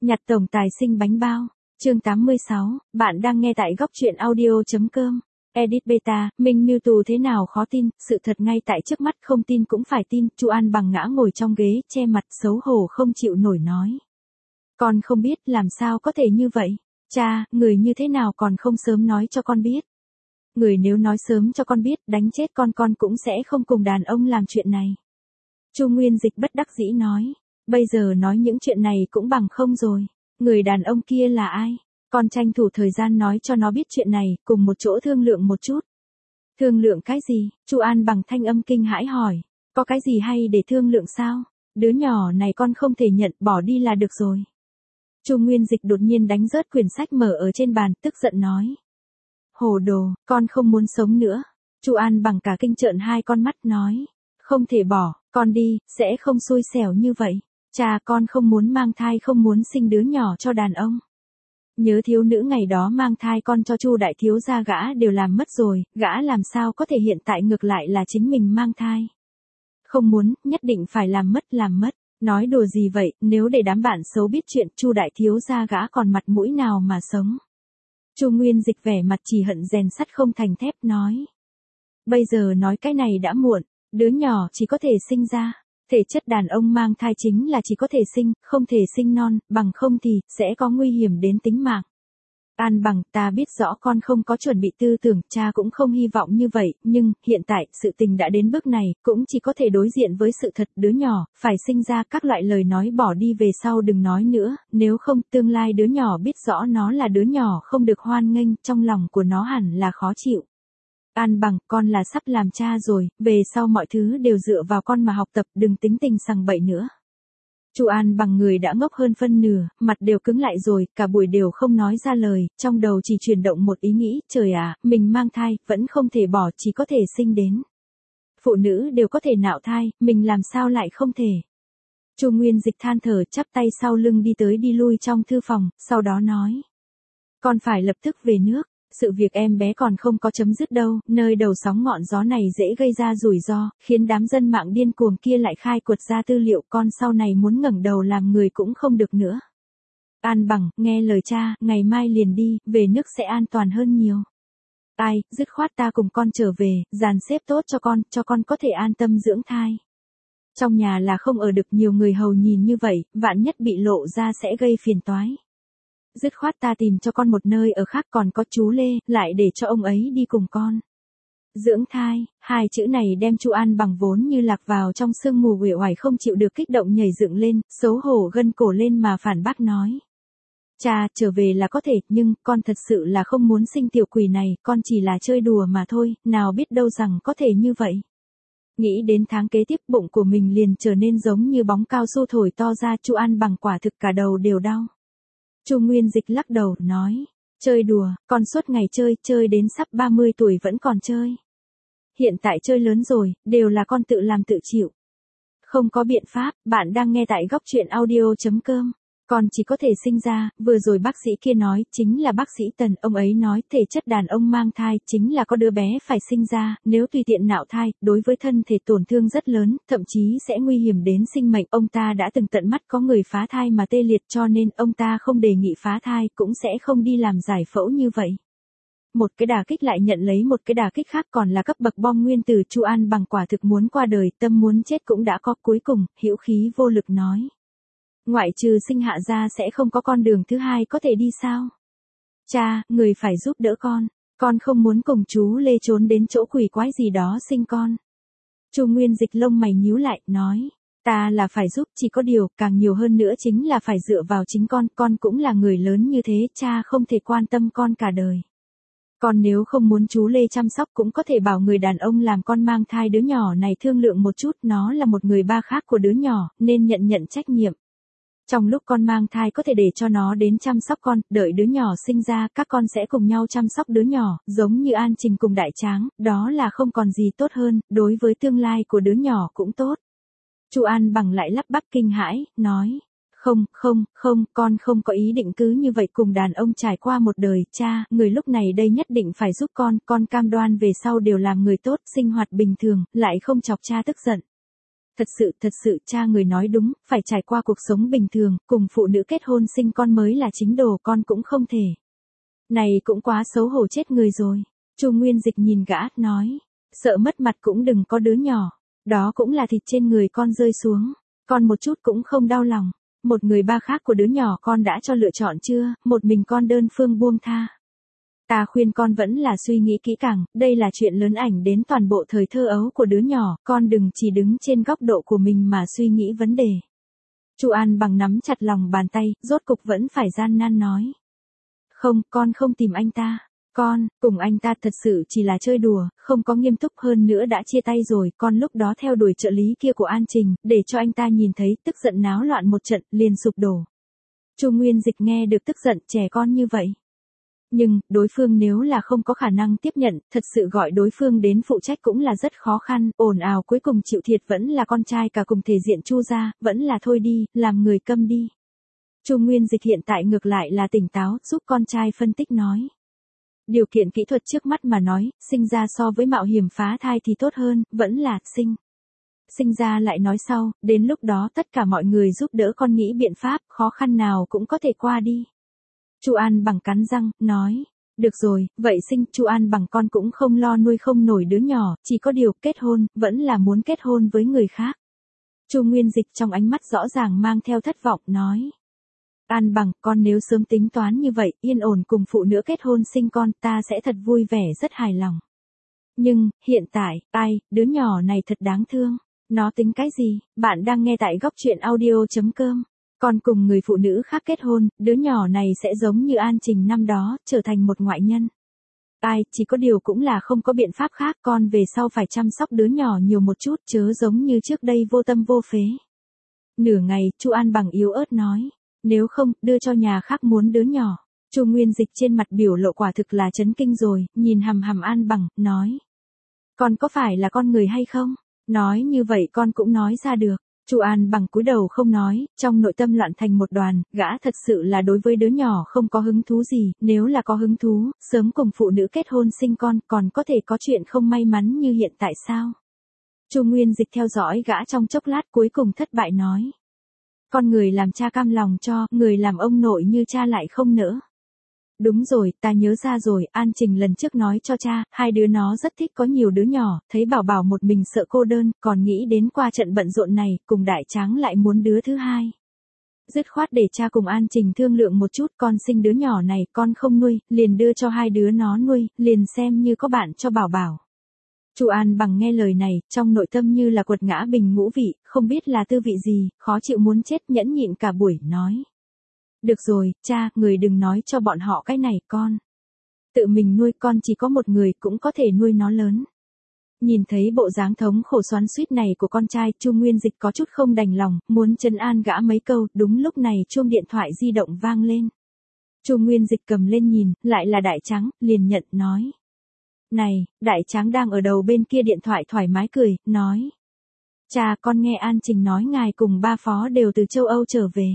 Nhặt tổng tài sinh bánh bao. Chương 86, bạn đang nghe tại góc truyện audio.com. Edit beta, Minh Mưu thế nào khó tin, sự thật ngay tại trước mắt, không tin cũng phải tin. Chu An Bằng ngã ngồi trong ghế, che mặt xấu hổ không chịu nổi nói. Con không biết làm sao có thể như vậy. Cha, người như thế nào còn không sớm nói cho con biết. Người nếu nói sớm cho con biết, đánh chết con cũng sẽ không cùng đàn ông làm chuyện này. Chu Nguyên Dịch bất đắc dĩ nói. Bây giờ nói những chuyện này cũng bằng không rồi. Người đàn ông kia là ai? Con tranh thủ thời gian nói cho nó biết chuyện này, cùng một chỗ thương lượng một chút. Thương lượng cái gì? Chu An Bằng thanh âm kinh hãi hỏi. Có cái gì hay để thương lượng sao? Đứa nhỏ này con không thể nhận, bỏ đi là được rồi. Chu Nguyên Dịch đột nhiên đánh rớt quyển sách mở ở trên bàn, tức giận nói. Hồ đồ, con không muốn sống nữa. Chu An Bằng cả kinh trợn hai con mắt nói. Không thể bỏ, con đi, sẽ không xui xẻo như vậy. Cha, con không muốn mang thai, không muốn sinh đứa nhỏ cho đàn ông. Nhớ thiếu nữ ngày đó mang thai con cho Chu đại thiếu gia, gã đều làm mất rồi, gã làm sao có thể hiện tại ngược lại là chính mình mang thai. Không muốn, nhất định phải làm mất. Nói đùa gì vậy, nếu để đám bạn xấu biết chuyện, Chu đại thiếu gia gã còn mặt mũi nào mà sống. Chu Nguyên Dịch vẻ mặt chỉ hận rèn sắt không thành thép nói. Bây giờ nói cái này đã muộn, đứa nhỏ chỉ có thể sinh ra. Thể chất đàn ông mang thai chính là chỉ có thể sinh, không thể sinh non, bằng không thì, sẽ có nguy hiểm đến tính mạng. An Bằng, ta biết rõ con không có chuẩn bị tư tưởng, cha cũng không hy vọng như vậy, nhưng, hiện tại, sự tình đã đến bước này, cũng chỉ có thể đối diện với sự thật, đứa nhỏ, phải sinh ra. Các loại lời nói bỏ đi về sau đừng nói nữa, nếu không, tương lai đứa nhỏ biết rõ nó là đứa nhỏ không được hoan nghênh, trong lòng của nó hẳn là khó chịu. An Bằng, con là sắp làm cha rồi, về sau mọi thứ đều dựa vào con mà học tập, đừng tính tình sằng bậy nữa. Chu An Bằng người đã ngốc hơn phân nửa, mặt đều cứng lại rồi, cả buổi đều không nói ra lời, trong đầu chỉ chuyển động một ý nghĩ, trời à, mình mang thai, vẫn không thể bỏ, chỉ có thể sinh đến. Phụ nữ đều có thể nạo thai, mình làm sao lại không thể. Chu Nguyên Dịch than thở, chắp tay sau lưng đi tới đi lui trong thư phòng, sau đó nói. Con phải lập tức về nước. Sự việc em bé còn không có chấm dứt đâu, nơi đầu sóng ngọn gió này dễ gây ra rủi ro, khiến đám dân mạng điên cuồng kia lại khai quật ra tư liệu, con sau này muốn ngẩng đầu làm người cũng không được nữa. An Bằng, nghe lời cha, ngày mai liền đi, về nước sẽ an toàn hơn nhiều. Ai, dứt khoát ta cùng con trở về, dàn xếp tốt cho con có thể an tâm dưỡng thai. Trong nhà là không ở được, nhiều người hầu nhìn như vậy, vạn nhất bị lộ ra sẽ gây phiền toái. Dứt khoát ta tìm cho con một nơi ở khác, còn có chú Lê, lại để cho ông ấy đi cùng con. Dưỡng thai, hai chữ này đem Chu An Bằng vốn như lạc vào trong sương mù uể oải không chịu được kích động nhảy dựng lên, xấu hổ gân cổ lên mà phản bác nói. Cha, trở về là có thể, nhưng con thật sự là không muốn sinh tiểu quỷ này, con chỉ là chơi đùa mà thôi, nào biết đâu rằng có thể như vậy. Nghĩ đến tháng kế tiếp, bụng của mình liền trở nên giống như bóng cao su thổi to ra, Chu An Bằng quả thực cả đầu đều đau. Chu Nguyên Dịch lắc đầu, nói, chơi đùa, con suốt ngày chơi đến sắp 30 tuổi vẫn còn chơi. Hiện tại chơi lớn rồi, đều là con tự làm tự chịu. Không có biện pháp, bạn đang nghe tại góc truyện audio.com. Con chỉ có thể sinh ra, vừa rồi bác sĩ kia nói, chính là bác sĩ Tần, ông ấy nói thể chất đàn ông mang thai, chính là có đứa bé phải sinh ra, nếu tùy tiện nạo thai, đối với thân thể tổn thương rất lớn, thậm chí sẽ nguy hiểm đến sinh mệnh. Ông ta đã từng tận mắt có người phá thai mà tê liệt, cho nên ông ta không đề nghị phá thai, cũng sẽ không đi làm giải phẫu như vậy. Một cái đả kích lại nhận lấy một cái đả kích khác, còn là cấp bậc bom nguyên tử. Chu An Bằng quả thực muốn qua đời, tâm muốn chết cũng đã có, cuối cùng, hữu khí vô lực nói. Ngoại trừ sinh hạ ra sẽ không có con đường thứ hai có thể đi sao? Cha, người phải giúp đỡ con không muốn cùng chú Lê trốn đến chỗ quỷ quái gì đó sinh con. Chu Nguyên Dịch lông mày nhíu lại, nói, ta là phải giúp, chỉ có điều, càng nhiều hơn nữa chính là phải dựa vào chính con cũng là người lớn như thế, cha không thể quan tâm con cả đời. Con nếu không muốn chú Lê chăm sóc cũng có thể bảo người đàn ông làm con mang thai đứa nhỏ này thương lượng một chút, nó là một người ba khác của đứa nhỏ, nên nhận trách nhiệm. Trong lúc con mang thai có thể để cho nó đến chăm sóc con, đợi đứa nhỏ sinh ra, các con sẽ cùng nhau chăm sóc đứa nhỏ, giống như An Trình cùng Đại Tráng, đó là không còn gì tốt hơn, đối với tương lai của đứa nhỏ cũng tốt. Chu An Bằng lại lắp bắp kinh hãi, nói, không, con không có ý định cứ như vậy cùng đàn ông trải qua một đời, cha, người lúc này đây nhất định phải giúp con cam đoan về sau đều làm người tốt, sinh hoạt bình thường, lại không chọc cha tức giận. Thật sự cha người nói đúng, phải trải qua cuộc sống bình thường, cùng phụ nữ kết hôn sinh con mới là chính đồ, con cũng không thể. Này cũng quá xấu hổ chết người rồi. Chu Nguyên Dịch nhìn gã, nói. Sợ mất mặt cũng đừng có đứa nhỏ. Đó cũng là thịt trên người con rơi xuống. Con một chút cũng không đau lòng. Một người ba khác của đứa nhỏ con đã cho lựa chọn chưa, một mình con đơn phương buông tha. Ta khuyên con vẫn là suy nghĩ kỹ càng, đây là chuyện lớn ảnh đến toàn bộ thời thơ ấu của đứa nhỏ, con đừng chỉ đứng trên góc độ của mình mà suy nghĩ vấn đề. Chu An Bằng nắm chặt lòng bàn tay, rốt cục vẫn phải gian nan nói. Không, con không tìm anh ta. Con, cùng anh ta thật sự chỉ là chơi đùa, không có nghiêm túc, hơn nữa đã chia tay rồi, con lúc đó theo đuổi trợ lý kia của An Trình, để cho anh ta nhìn thấy, tức giận náo loạn một trận, liền sụp đổ. Chu Nguyên Dịch nghe được tức giận trẻ con như vậy. Nhưng, đối phương nếu là không có khả năng tiếp nhận, thật sự gọi đối phương đến phụ trách cũng là rất khó khăn, ồn ào cuối cùng chịu thiệt vẫn là con trai cả cùng thể diện Chu gia, vẫn là thôi đi, làm người câm đi. Chu Nguyên Dịch hiện tại ngược lại là tỉnh táo, giúp con trai phân tích nói. Điều kiện kỹ thuật trước mắt mà nói, sinh ra so với mạo hiểm phá thai thì tốt hơn, vẫn là sinh ra lại nói sau, đến lúc đó tất cả mọi người giúp đỡ con nghĩ biện pháp, khó khăn nào cũng có thể qua đi. Chu An Bằng cắn răng, nói, được rồi, vậy Chu An Bằng con cũng không lo nuôi không nổi đứa nhỏ, chỉ có điều kết hôn, vẫn là muốn kết hôn với người khác. Chu Nguyên Dịch trong ánh mắt rõ ràng mang theo thất vọng, nói. An Bằng, con nếu sớm tính toán như vậy, yên ổn cùng phụ nữ kết hôn sinh con, ta sẽ thật vui vẻ rất hài lòng. Nhưng, hiện tại, đứa nhỏ này thật đáng thương. Nó tính cái gì? Bạn đang nghe tại góc truyện audio.com. Con cùng người phụ nữ khác kết hôn, đứa nhỏ này sẽ giống như An Trình năm đó, trở thành một ngoại nhân. Chỉ có điều cũng là không có biện pháp khác, con về sau phải chăm sóc đứa nhỏ nhiều một chút, chớ giống như trước đây vô tâm vô phế. Nửa ngày, Chu An Bằng yếu ớt nói. Nếu không, đưa cho nhà khác muốn đứa nhỏ. Chu Nguyên Dịch trên mặt biểu lộ quả thực là chấn kinh rồi, nhìn hằm hằm An Bằng, nói. Con có phải là con người hay không? Nói như vậy con cũng nói ra được. Chu An Bằng cúi đầu không nói, trong nội tâm loạn thành một đoàn, gã thật sự là đối với đứa nhỏ không có hứng thú gì, nếu là có hứng thú, sớm cùng phụ nữ kết hôn sinh con, còn có thể có chuyện không may mắn như hiện tại sao? Chu Nguyên Dịch theo dõi gã trong chốc lát cuối cùng thất bại nói. Con người làm cha cam lòng cho, người làm ông nội như cha lại không nỡ. Đúng rồi, ta nhớ ra rồi, An Trình lần trước nói cho cha, hai đứa nó rất thích có nhiều đứa nhỏ, thấy Bảo Bảo một mình sợ cô đơn, còn nghĩ đến qua trận bận rộn này, cùng Đại Tráng lại muốn đứa thứ hai. Dứt khoát để cha cùng An Trình thương lượng một chút, con sinh đứa nhỏ này, con không nuôi, liền đưa cho hai đứa nó nuôi, liền xem như có bạn cho Bảo Bảo. Chu An Bằng nghe lời này, trong nội tâm như là quật ngã bình ngũ vị, không biết là tư vị gì, khó chịu muốn chết, nhẫn nhịn cả buổi, nói. Được rồi, cha, người đừng nói cho bọn họ cái này, con. Tự mình nuôi, con chỉ có một người cũng có thể nuôi nó lớn. Nhìn thấy bộ dáng thống khổ xoắn xuýt này của con trai, Chu Nguyên Dịch có chút không đành lòng, muốn trấn an gã mấy câu, đúng lúc này chuông điện thoại di động vang lên. Chu Nguyên Dịch cầm lên nhìn, lại là Đại Tráng, liền nhận, nói. Này, Đại Tráng đang ở đầu bên kia điện thoại thoải mái cười, nói. Cha, con nghe An Trình nói ngài cùng ba phó đều từ châu Âu trở về.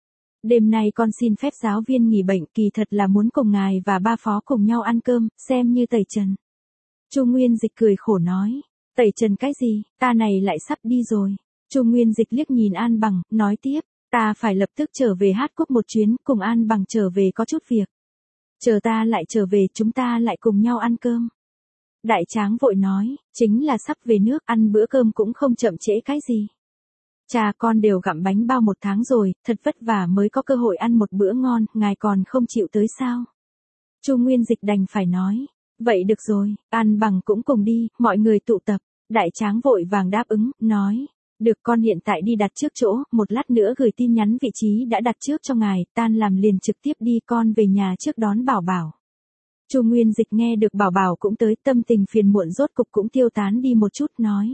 Đêm nay con xin phép giáo viên nghỉ bệnh, kỳ thật là muốn cùng ngài và ba phó cùng nhau ăn cơm, xem như tẩy trần. Chu Nguyên Dịch cười khổ nói. Tẩy trần cái gì, ta này lại sắp đi rồi. Chu Nguyên Dịch liếc nhìn An Bằng, nói tiếp. Ta phải lập tức trở về Hát Quốc một chuyến, cùng An Bằng trở về có chút việc. Chờ ta lại trở về, chúng ta lại cùng nhau ăn cơm. Đại Tráng vội nói, chính là sắp về nước, ăn bữa cơm cũng không chậm trễ cái gì. Cha, con đều gặm bánh bao 1 tháng rồi, thật vất vả mới có cơ hội ăn một bữa ngon, ngài còn không chịu tới sao? Chu Nguyên Dịch đành phải nói, vậy được rồi, An Bằng cũng cùng đi, mọi người tụ tập. Đại Tráng vội vàng đáp ứng, nói, được, con hiện tại đi đặt trước chỗ, một lát nữa gửi tin nhắn vị trí đã đặt trước cho ngài, tan làm liền trực tiếp đi, con về nhà trước đón Bảo Bảo. Chu Nguyên Dịch nghe được Bảo Bảo cũng tới, tâm tình phiền muộn rốt cục cũng tiêu tán đi một chút, nói.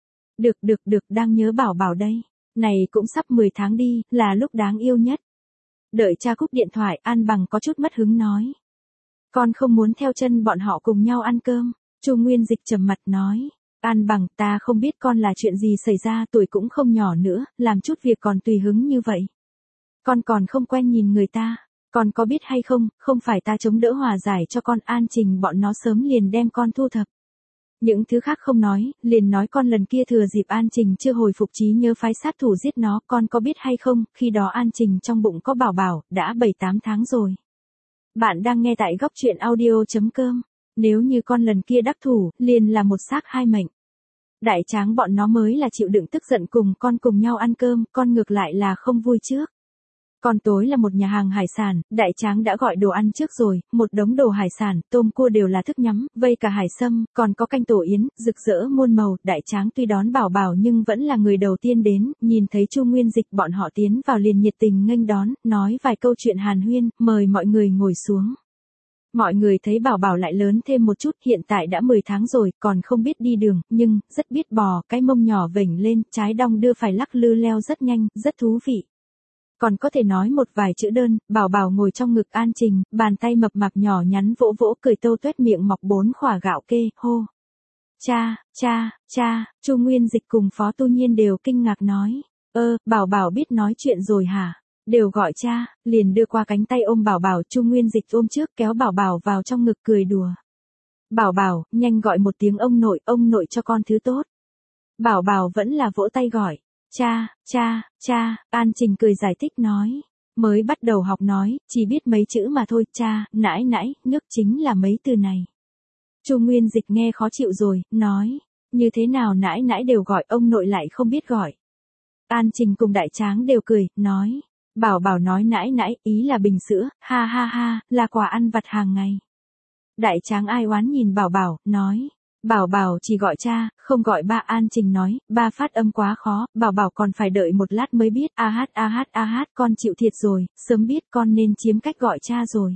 Được, đang nhớ Bảo Bảo đây. Này cũng sắp 10 tháng đi, là lúc đáng yêu nhất. Đợi cha cúp điện thoại, An Bằng có chút mất hứng nói. Con không muốn theo chân bọn họ cùng nhau ăn cơm. Chu Nguyên Dịch trầm mặt nói. An Bằng, ta không biết con là chuyện gì xảy ra, tuổi cũng không nhỏ nữa, làm chút việc còn tùy hứng như vậy. Con còn không quen nhìn người ta. Con có biết hay không, không phải ta chống đỡ hòa giải cho con, An Trình bọn nó sớm liền đem con thu thập. Những thứ khác không nói, liền nói con lần kia thừa dịp An Trình chưa hồi phục trí nhớ phái sát thủ giết nó, con có biết hay không, khi đó An Trình trong bụng có bảo bảo, đã 7-8 tháng rồi. Bạn đang nghe tại góc truyện audio.com. Nếu như con lần kia đắc thủ, liền là một xác hai mệnh. Đại tráng bọn nó mới là chịu đựng tức giận cùng con cùng nhau ăn cơm, con ngược lại là không vui trước. Còn tối là một nhà hàng hải sản, đại tráng đã gọi đồ ăn trước rồi, một đống đồ hải sản, tôm cua đều là thức nhắm, vây cả hải sâm, còn có canh tổ yến, rực rỡ muôn màu, đại tráng tuy đón bảo bảo nhưng vẫn là người đầu tiên đến, nhìn thấy Chu Nguyên Dịch bọn họ tiến vào liền nhiệt tình nghênh đón, nói vài câu chuyện hàn huyên, mời mọi người ngồi xuống. Mọi người thấy bảo bảo lại lớn thêm một chút, hiện tại đã 10 tháng rồi, còn không biết đi đường, nhưng rất biết bò, cái mông nhỏ vểnh lên, trái đong đưa phải lắc lư leo rất nhanh, rất thú vị. Còn có thể nói một vài chữ đơn, bảo bảo ngồi trong ngực An Trình, bàn tay mập mạp nhỏ nhắn vỗ vỗ cười tâu tuét miệng mọc 4 khỏa gạo kê, hô. Cha, Chu Nguyên Dịch cùng Phó Tu Nhiên đều kinh ngạc nói, bảo bảo biết nói chuyện rồi hả? Đều gọi cha, liền đưa qua cánh tay ôm bảo bảo, Chu Nguyên Dịch ôm trước kéo bảo bảo vào trong ngực cười đùa. Bảo bảo, nhanh gọi một tiếng ông nội cho con thứ tốt. Bảo bảo vẫn là vỗ tay gọi. Cha, An Trình cười giải thích nói. Mới bắt đầu học nói, chỉ biết mấy chữ mà thôi, cha, nãi, nước chính là mấy từ này. Chu Nguyên Dịch nghe khó chịu rồi, nói. Như thế nào nãi đều gọi, ông nội lại không biết gọi. An Trình cùng đại tráng đều cười, nói. Bảo bảo nói nãi, ý là bình sữa, ha, là quà ăn vặt hàng ngày. Đại tráng ai oán nhìn bảo bảo, nói. Bảo bảo chỉ gọi cha, không gọi ba. An Trình nói, ba phát âm quá khó, bảo bảo còn phải đợi một lát mới biết. Con chịu thiệt rồi, sớm biết con nên chiếm cách gọi cha rồi.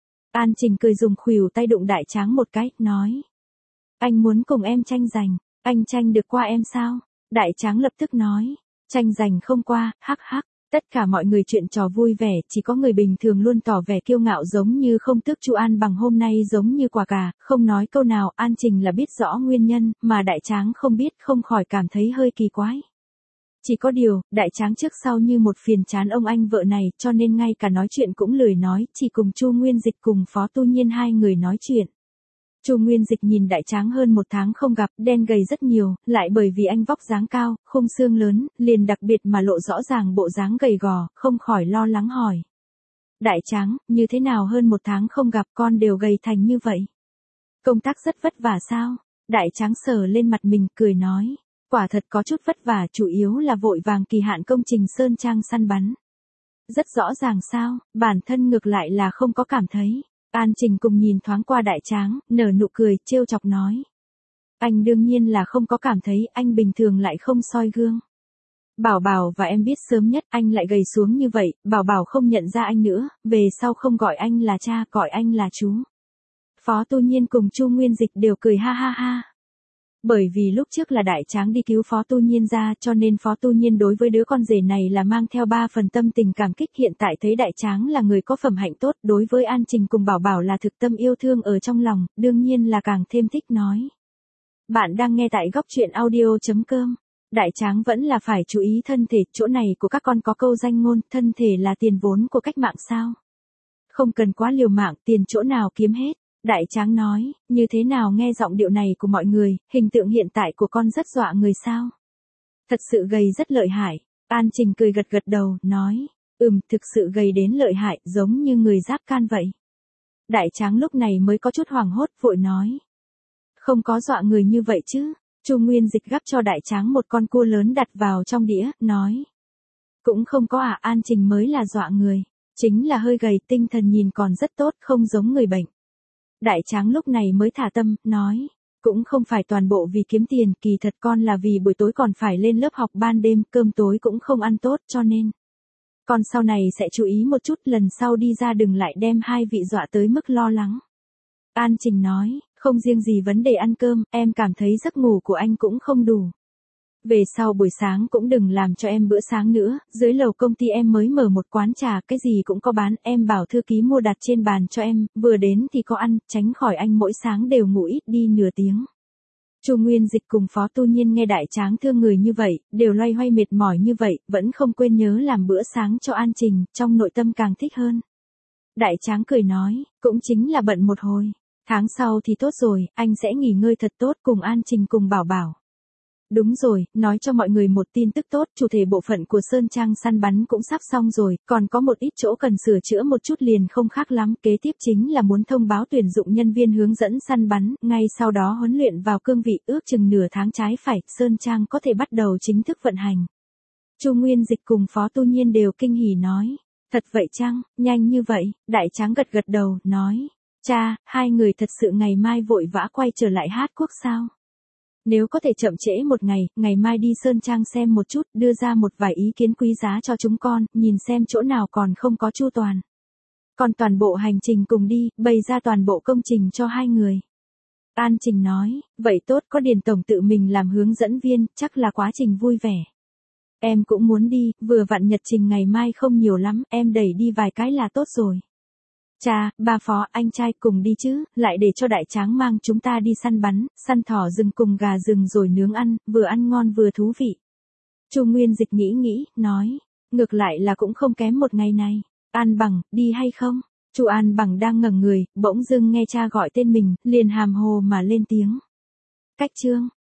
An Trình cười dùng khuỷu tay đụng đại tráng một cái, nói. Anh muốn cùng em tranh giành, anh tranh được qua em sao? Đại tráng lập tức nói, tranh giành không qua, hắc. Tất cả mọi người chuyện trò vui vẻ, chỉ có người bình thường luôn tỏ vẻ kiêu ngạo giống như không tước Chu An Bằng hôm nay giống như quả cà, không nói câu nào. An Trình là biết rõ nguyên nhân, mà đại tráng không biết, không khỏi cảm thấy hơi kỳ quái. Chỉ có điều, đại tráng trước sau như một phiền chán ông anh vợ này, cho nên ngay cả nói chuyện cũng lười nói, chỉ cùng Chu Nguyên Dịch cùng Phó Tu Nhiên hai người nói chuyện. Chu Nguyên Dịch nhìn đại tráng hơn 1 tháng không gặp, đen gầy rất nhiều, lại bởi vì anh vóc dáng cao, khung xương lớn, liền đặc biệt mà lộ rõ ràng bộ dáng gầy gò, không khỏi lo lắng hỏi. Đại tráng, như thế nào hơn 1 tháng không gặp con đều gầy thành như vậy? Công tác rất vất vả sao? Đại tráng sờ lên mặt mình, cười nói. Quả thật có chút vất vả, chủ yếu là vội vàng kỳ hạn công trình sơn trang săn bắn. Rất rõ ràng sao, bản thân ngược lại là không có cảm thấy. An Trình cùng nhìn thoáng qua đại tráng, nở nụ cười, trêu chọc nói. Anh đương nhiên là không có cảm thấy, anh bình thường lại không soi gương. Bảo bảo và em biết sớm nhất anh lại gầy xuống như vậy, bảo bảo không nhận ra anh nữa, về sau không gọi anh là cha, gọi anh là chú. Phó Tu Nhiên cùng Chu Nguyên Dịch đều cười ha. Bởi vì lúc trước là đại tráng đi cứu Phó Tu Nhiên ra, cho nên Phó Tu Nhiên đối với đứa con rể này là mang theo 3 phần tâm tình cảm kích. Hiện tại thấy đại tráng là người có phẩm hạnh tốt, đối với An Trình cùng bảo bảo là thực tâm yêu thương ở trong lòng, đương nhiên là càng thêm thích nói. Bạn đang nghe tại góc truyện audio.com. Đại tráng vẫn là phải chú ý thân thể, chỗ này của các con có câu danh ngôn, thân thể là tiền vốn của cách mạng sao? Không cần quá liều mạng, tiền chỗ nào kiếm hết. Đại tráng nói, như thế nào nghe giọng điệu này của mọi người, hình tượng hiện tại của con rất dọa người sao? Thật sự gầy rất lợi hại. An Trình cười gật đầu, nói, thực sự gầy đến lợi hại, giống như người giáp can vậy. Đại tráng lúc này mới có chút hoảng hốt, vội nói. Không có dọa người như vậy chứ. Chu Nguyên Dịch gắp cho đại tráng một con cua lớn đặt vào trong đĩa, nói. Cũng không có An Trình mới là dọa người. Chính là hơi gầy, tinh thần nhìn còn rất tốt, không giống người bệnh. Đại tráng lúc này mới thả tâm, nói. Cũng không phải toàn bộ vì kiếm tiền, kỳ thật con là vì buổi tối còn phải lên lớp học ban đêm, cơm tối cũng không ăn tốt cho nên. Con sau này sẽ chú ý một chút, lần sau đi ra đừng lại đem hai vị dọa tới mức lo lắng. An Trình nói, không riêng gì vấn đề ăn cơm, em cảm thấy giấc ngủ của anh cũng không đủ. Về sau buổi sáng cũng đừng làm cho em bữa sáng nữa, dưới lầu công ty em mới mở một quán trà, cái gì cũng có bán, em bảo thư ký mua đặt trên bàn cho em, vừa đến thì có ăn, tránh khỏi anh mỗi sáng đều ngủ ít đi nửa tiếng. Chu Nguyên Dịch cùng Phó Tu Nhiên nghe đại tráng thương người như vậy, đều loay hoay mệt mỏi như vậy, vẫn không quên nhớ làm bữa sáng cho An Trình, trong nội tâm càng thích hơn. Đại tráng cười nói, cũng chính là bận một hồi. Tháng sau thì tốt rồi, anh sẽ nghỉ ngơi thật tốt cùng An Trình cùng Bảo Bảo. Đúng rồi, nói cho mọi người một tin tức tốt, chủ thể bộ phận của Sơn Trang săn bắn cũng sắp xong rồi, còn có một ít chỗ cần sửa chữa một chút liền không khác lắm, kế tiếp chính là muốn thông báo tuyển dụng nhân viên hướng dẫn săn bắn, ngay sau đó huấn luyện vào cương vị, ước chừng nửa tháng trái phải, Sơn Trang có thể bắt đầu chính thức vận hành. Chu Nguyên Dịch cùng Phó Tu Nhiên đều kinh hỉ nói, thật vậy chăng, nhanh như vậy, Đại Tráng gật gật đầu, nói, cha, hai người thật sự ngày mai vội vã quay trở lại Hát Quốc sao? Nếu có thể chậm trễ một ngày, ngày mai đi Sơn Trang xem một chút, đưa ra một vài ý kiến quý giá cho chúng con, nhìn xem chỗ nào còn không có chu toàn. Còn toàn bộ hành trình cùng đi, bày ra toàn bộ công trình cho hai người. An Trình nói, vậy tốt, có Điền Tổng tự mình làm hướng dẫn viên, chắc là quá trình vui vẻ. Em cũng muốn đi, vừa vặn nhật trình ngày mai không nhiều lắm, em đẩy đi vài cái là tốt rồi. Cha, ba Phó, anh trai cùng đi chứ, lại để cho Đại Tráng mang chúng ta đi săn bắn, săn thỏ rừng cùng gà rừng rồi nướng ăn, vừa ăn ngon vừa thú vị. Chu Nguyên Dịch nghĩ, nói, ngược lại là cũng không kém một ngày này. An Bằng, đi hay không? Chu An Bằng đang ngẩng người, bỗng dưng nghe cha gọi tên mình, liền hàm hồ mà lên tiếng. Cách chương